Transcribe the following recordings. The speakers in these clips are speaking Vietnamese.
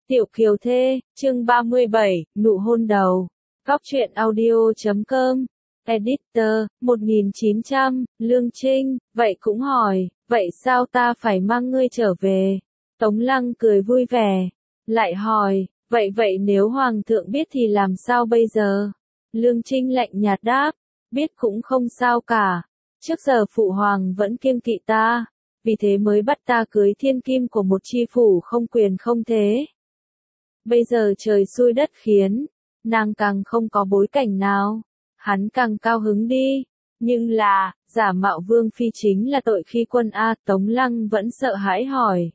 Tiểu Kiều Thê, chương 37, nụ hôn đầu. Góc truyện audio.com. Editor, 1900, Lương Trinh, vậy cũng hỏi, vậy sao ta phải mang ngươi trở về? Tống Lăng cười vui vẻ, lại hỏi, vậy nếu Hoàng thượng biết thì làm sao bây giờ? Lương Trinh lạnh nhạt đáp, biết cũng không sao cả. Trước giờ Phụ Hoàng vẫn kiêng kỵ ta, vì thế mới bắt ta cưới thiên kim của một chi phủ không quyền không thế. Bây giờ trời xui đất khiến, nàng càng không có bối cảnh nào, hắn càng cao hứng đi. Nhưng là, giả mạo vương phi chính là tội khi quân A. Tống Lăng vẫn sợ hãi hỏi.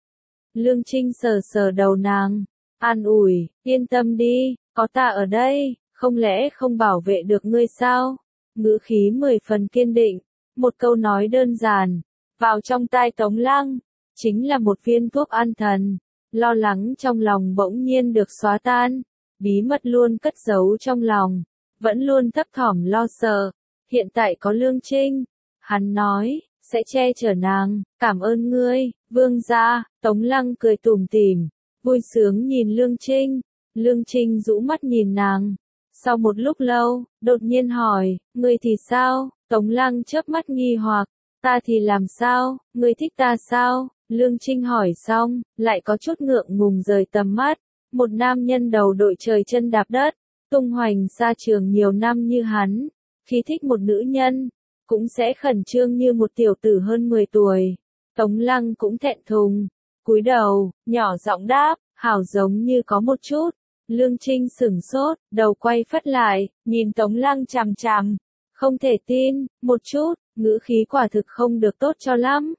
Lương Trinh sờ sờ đầu nàng, an ủi, yên tâm đi, có ta ở đây, không lẽ không bảo vệ được ngươi sao? Ngữ khí 10 phần kiên định, một câu nói đơn giản, vào trong tai Tống Lăng, chính là một viên thuốc an thần. Lo lắng trong lòng bỗng nhiên được xóa tan, bí mật luôn cất giấu trong lòng, vẫn luôn thấp thỏm lo sợ. Hiện tại có Lương Trinh, hắn nói, sẽ che chở nàng, cảm ơn ngươi, vương gia. Tống Lăng cười tủm tỉm, vui sướng nhìn Lương Trinh. Lương Trinh rũ mắt nhìn nàng, sau một lúc lâu, đột nhiên hỏi, ngươi thì sao? Tống Lăng chớp mắt nghi hoặc, ta thì làm sao, ngươi thích ta sao? Lương Trinh hỏi xong, lại có chút ngượng ngùng rời tầm mắt. Một nam nhân đầu đội trời chân đạp đất, tung hoành xa trường nhiều năm như hắn, khi thích một nữ nhân, cũng sẽ khẩn trương như một tiểu tử hơn 10 tuổi. Tống Lăng cũng thẹn thùng, cúi đầu, nhỏ giọng đáp, hảo giống như có một chút. Lương Trinh sửng sốt, đầu quay phất lại, nhìn Tống Lăng chằm chằm, không thể tin, một chút, ngữ khí quả thực không được tốt cho lắm.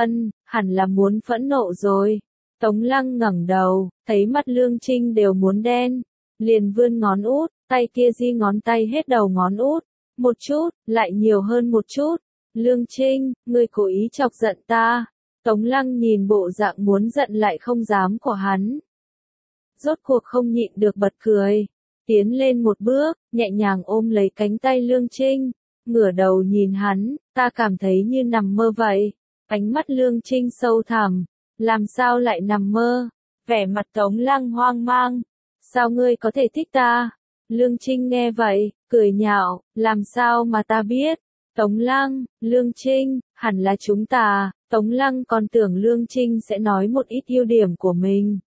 Hẳn là muốn phẫn nộ rồi. Tống Lăng ngẩng đầu, thấy mắt Lương Trinh đều muốn đen, liền vươn ngón út, tay kia di ngón tay hết đầu ngón út, một chút, lại nhiều hơn một chút. Lương Trinh, ngươi cố ý chọc giận ta. Tống Lăng nhìn bộ dạng muốn giận lại không dám của hắn, rốt cuộc không nhịn được bật cười, tiến lên một bước, nhẹ nhàng ôm lấy cánh tay Lương Trinh, ngửa đầu nhìn hắn, ta cảm thấy như nằm mơ vậy. Ánh mắt Lương Trinh sâu thẳm, làm sao lại nằm mơ? Vẻ mặt Tống Lăng hoang mang, sao ngươi có thể thích ta? Lương Trinh nghe vậy, cười nhạo, làm sao mà ta biết? Tống Lăng, Lương Trinh, hẳn là chúng ta. Tống Lăng còn tưởng Lương Trinh sẽ nói một ít ưu điểm của mình.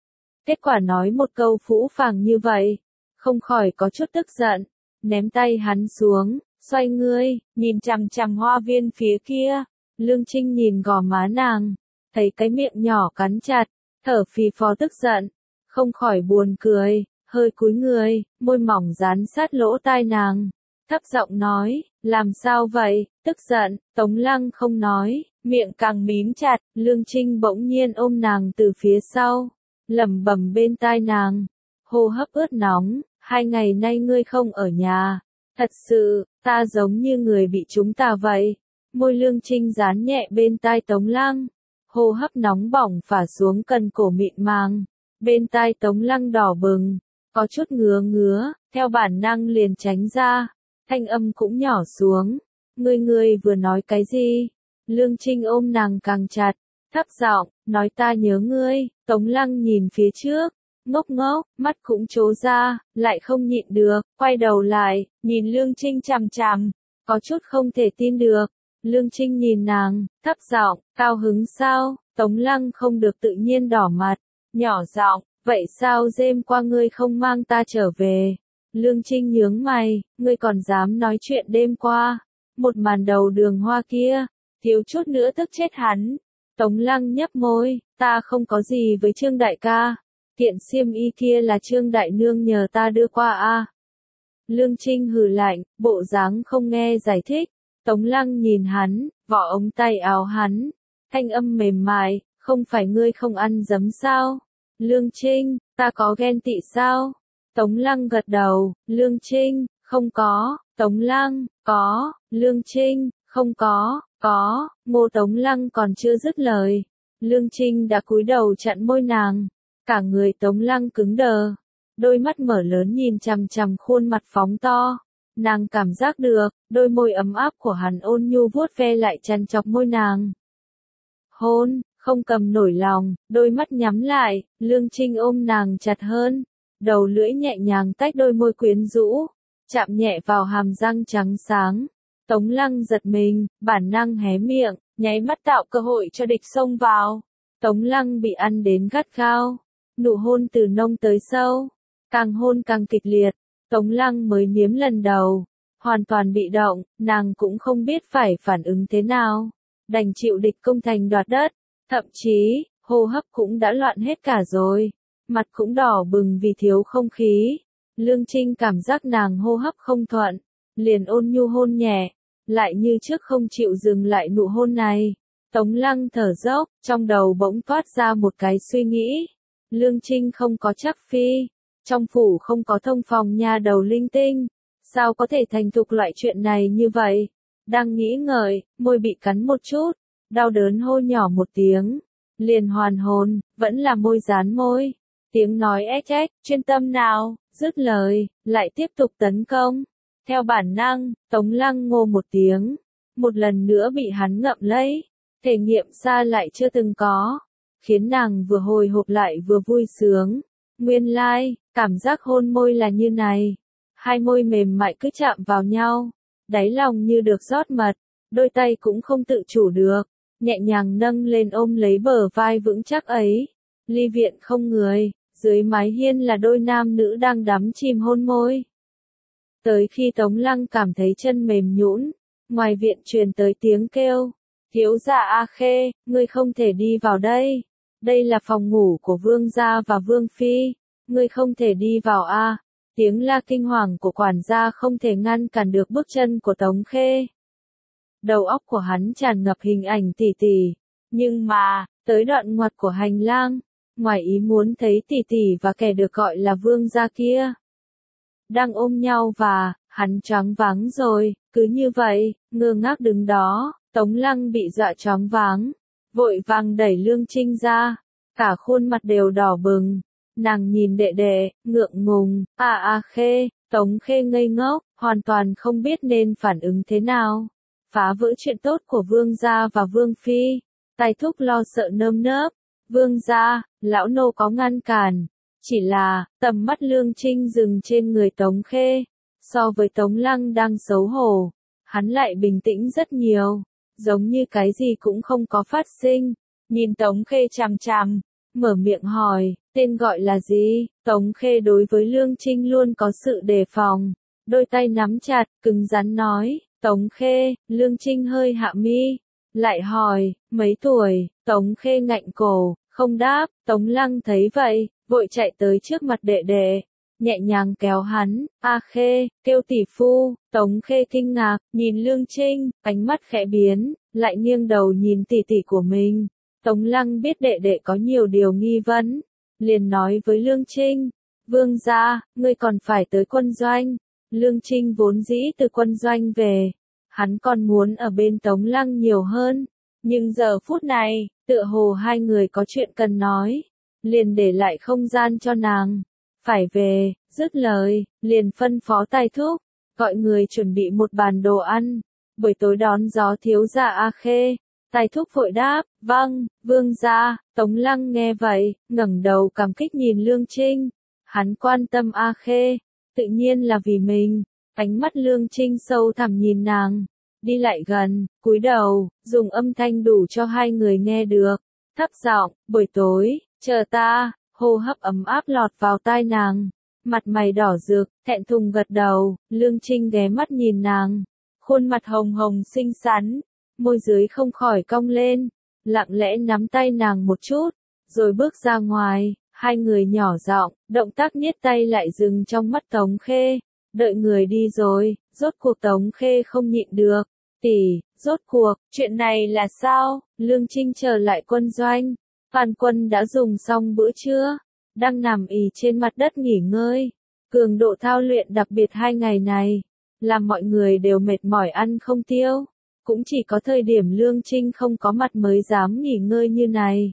Kết quả nói một câu phũ phàng như vậy, không khỏi có chút tức giận, ném tay hắn xuống, xoay ngươi, nhìn chằm chằm hoa viên phía kia. Lương Trinh nhìn gò má nàng, thấy cái miệng nhỏ cắn chặt, thở phì phò tức giận, không khỏi buồn cười, hơi cúi người, môi mỏng dán sát lỗ tai nàng, thấp giọng nói, làm sao vậy, tức giận. Tống Lăng không nói, miệng càng mím chặt. Lương Trinh bỗng nhiên ôm nàng từ phía sau, lẩm bẩm bên tai nàng, hô hấp ướt nóng, 2 ngày nay ngươi không ở nhà, thật sự, ta giống như người bị trúng tà vậy. Môi Lương Trinh dán nhẹ bên tai Tống Lăng, hô hấp nóng bỏng phả xuống cần cổ mịn màng, bên tai Tống Lăng đỏ bừng, có chút ngứa, theo bản năng liền tránh ra, thanh âm cũng nhỏ xuống, ngươi vừa nói cái gì? Lương Trinh ôm nàng càng chặt, thấp giọng, nói ta nhớ ngươi. Tống Lăng nhìn phía trước, ngốc, mắt cũng trố ra, lại không nhịn được, quay đầu lại, nhìn Lương Trinh chằm chằm, có chút không thể tin được. Lương Trinh nhìn nàng, thấp giọng, cao hứng sao? Tống Lăng không được tự nhiên đỏ mặt, nhỏ giọng, vậy sao đêm qua ngươi không mang ta trở về? Lương Trinh nhướng mày, ngươi còn dám nói chuyện đêm qua? Một màn đầu đường hoa kia, thiếu chút nữa tức chết hắn. Tống Lăng nhấp môi, ta không có gì với Trương đại ca, kiện xiêm y kia là Trương đại nương nhờ ta đưa qua a. Lương Trinh hừ lạnh, bộ dáng không nghe giải thích. Tống Lăng nhìn hắn, vỏ ống tay áo hắn, thanh âm mềm mại, không phải ngươi không ăn giấm sao? Lương Trinh, ta có ghen tị sao? Tống Lăng gật đầu, Lương Trinh, không có. Tống Lăng, có. Lương Trinh, không có. Ngô Tống Lăng còn chưa dứt lời, Lương Trinh đã cúi đầu chặn môi nàng, cả người Tống Lăng cứng đờ, đôi mắt mở lớn nhìn chằm chằm khuôn mặt phóng to. Nàng cảm giác được, đôi môi ấm áp của hắn ôn nhu vuốt ve lại chăn chọc môi nàng. Hôn, không cầm nổi lòng, đôi mắt nhắm lại, Lương Trinh ôm nàng chặt hơn, đầu lưỡi nhẹ nhàng tách đôi môi quyến rũ, chạm nhẹ vào hàm răng trắng sáng. Tống Lăng giật mình, bản năng hé miệng, nháy mắt tạo cơ hội cho địch xông vào. Tống Lăng bị ăn đến gắt gao, nụ hôn từ nông tới sâu, càng hôn càng kịch liệt. Tống Lăng mới nếm lần đầu, hoàn toàn bị động, nàng cũng không biết phải phản ứng thế nào, đành chịu địch công thành đoạt đất, thậm chí, hô hấp cũng đã loạn hết cả rồi, mặt cũng đỏ bừng vì thiếu không khí. Lương Trinh cảm giác nàng hô hấp không thuận, liền ôn nhu hôn nhẹ, lại như trước không chịu dừng lại nụ hôn này. Tống Lăng thở dốc, trong đầu bỗng toát ra một cái suy nghĩ. Lương Trinh không có chắc phi, trong phủ không có thông phòng nha đầu linh tinh, sao có thể thành thục loại chuyện này như vậy? Đang nghĩ ngợi, môi bị cắn một chút, đau đớn hô nhỏ một tiếng, liền hoàn hồn, vẫn là môi dán môi. Tiếng nói ếch ếch, chuyên tâm nào, dứt lời, lại tiếp tục tấn công. Theo bản năng, Tống Lăng ngô một tiếng, một lần nữa bị hắn ngậm lấy, thể nghiệm xa lại chưa từng có, khiến nàng vừa hồi hộp lại vừa vui sướng. Nguyên lai, cảm giác hôn môi là như này, hai môi mềm mại cứ chạm vào nhau, đáy lòng như được rót mật, đôi tay cũng không tự chủ được, nhẹ nhàng nâng lên ôm lấy bờ vai vững chắc ấy. Ly viện không người, dưới mái hiên là đôi nam nữ đang đắm chìm hôn môi. Tới khi Tống Lăng cảm thấy chân mềm nhũn, ngoài viện truyền tới tiếng kêu, thiếu gia A Khê, ngươi không thể đi vào đây, đây là phòng ngủ của vương gia và vương phi, ngươi không thể đi vào a. Tiếng la kinh hoàng của quản gia không thể ngăn cản được bước chân của Tống Khê. Đầu óc của hắn tràn ngập hình ảnh tỷ tỷ, nhưng mà, tới đoạn ngoặt của hành lang, ngoài ý muốn thấy tỷ tỷ và kẻ được gọi là vương gia kia đang ôm nhau và, hắn choáng váng rồi, cứ như vậy, ngơ ngác đứng đó, Tống Lăng bị dọa choáng váng, vội vàng đẩy Lương Trinh ra, cả khuôn mặt đều đỏ bừng, nàng nhìn đệ đệ, ngượng ngùng, Khê, Tống Khê ngây ngốc, hoàn toàn không biết nên phản ứng thế nào, phá vỡ chuyện tốt của vương gia và vương phi, Tài Thúc lo sợ nơm nớp, vương gia, lão nô có ngăn cản. Chỉ là, tầm mắt Lương Trinh dừng trên người Tống Khê, so với Tống Lăng đang xấu hổ, hắn lại bình tĩnh rất nhiều, giống như cái gì cũng không có phát sinh, nhìn Tống Khê chằm chằm, mở miệng hỏi, tên gọi là gì? Tống Khê đối với Lương Trinh luôn có sự đề phòng, đôi tay nắm chặt, cứng rắn nói, Tống Khê. Lương Trinh hơi hạ mi, lại hỏi, mấy tuổi? Tống Khê ngạnh cổ, không đáp. Tống Lăng thấy vậy, vội chạy tới trước mặt đệ đệ, nhẹ nhàng kéo hắn, A Khê, kêu tỷ phu. Tống Khê kinh ngạc, nhìn Lương Trinh, ánh mắt khẽ biến, lại nghiêng đầu nhìn tỷ tỷ của mình. Tống Lăng biết đệ đệ có nhiều điều nghi vấn, liền nói với Lương Trinh, vương gia, ngươi còn phải tới quân doanh. Lương Trinh vốn dĩ từ quân doanh về, hắn còn muốn ở bên Tống Lăng nhiều hơn, nhưng giờ phút này, tựa hồ hai người có chuyện cần nói, liền để lại không gian cho nàng, phải về. Dứt lời, liền phân phó Tài Thúc, gọi người chuẩn bị một bàn đồ ăn, buổi tối đón gió thiếu gia A Khê. Tài Thúc vội đáp, vâng, vương gia. Tống Lăng nghe vậy, ngẩng đầu cảm kích nhìn Lương Trinh, hắn quan tâm A Khê, tự nhiên là vì mình. Ánh mắt Lương Trinh sâu thẳm nhìn nàng, đi lại gần, cúi đầu, dùng âm thanh đủ cho hai người nghe được, thấp giọng, buổi tối, chờ ta. Hô hấp ấm áp lọt vào tai nàng, mặt mày đỏ rực, thẹn thùng gật đầu. Lương Trinh ghé mắt nhìn nàng, khuôn mặt hồng hồng xinh xắn, môi dưới không khỏi cong lên, lặng lẽ nắm tay nàng một chút, rồi bước ra ngoài. Hai người nhỏ giọng, động tác niết tay lại dừng trong mắt Tống Khê. Đợi người đi rồi, rốt cuộc Tống Khê không nhịn được, tỷ, rốt cuộc, chuyện này là sao? Lương Trinh trở lại quân doanh, Phan Quân đã dùng xong bữa trưa, đang nằm ì trên mặt đất nghỉ ngơi. Cường độ thao luyện đặc biệt 2 ngày này, làm mọi người đều mệt mỏi ăn không tiêu. Cũng chỉ có thời điểm Lương Trinh không có mặt mới dám nghỉ ngơi như này.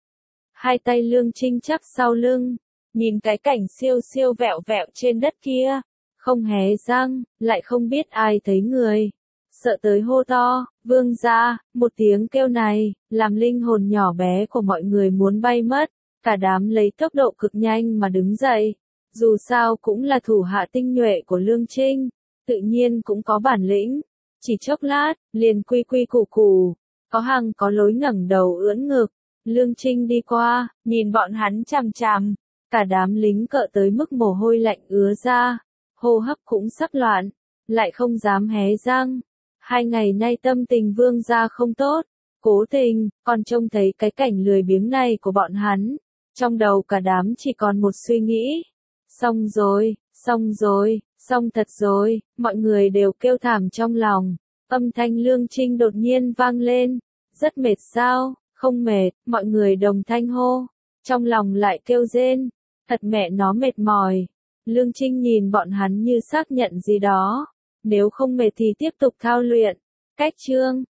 Hai tay Lương Trinh chắp sau lưng, nhìn cái cảnh siêu siêu vẹo vẹo trên đất kia, không hé răng, lại không biết ai thấy người. Sợ tới hô to, Vương gia, một tiếng kêu này, làm linh hồn nhỏ bé của mọi người muốn bay mất, cả đám lấy tốc độ cực nhanh mà đứng dậy. Dù sao cũng là thủ hạ tinh nhuệ của Lương Trinh, tự nhiên cũng có bản lĩnh. Chỉ chốc lát, liền quy quy củ củ, có hằng có lối ngẩng đầu ưỡn ngực. Lương Trinh đi qua, nhìn bọn hắn chằm chằm, cả đám lính cợ tới mức mồ hôi lạnh ứa ra, hô hấp cũng sắp loạn, lại không dám hé răng. 2 ngày nay tâm tình Vương gia không tốt, cố tình, còn trông thấy cái cảnh lười biếng này của bọn hắn, trong đầu cả đám chỉ còn một suy nghĩ. Xong rồi, xong rồi, xong thật rồi, mọi người đều kêu thảm trong lòng. Âm thanh Lương Trinh đột nhiên vang lên. Rất mệt sao? Không mệt, mọi người đồng thanh hô. Trong lòng lại kêu rên. Thật mẹ nó mệt mỏi. Lương Trinh nhìn bọn hắn như xác nhận gì đó. Nếu không mệt thì tiếp tục thao luyện. Cách chương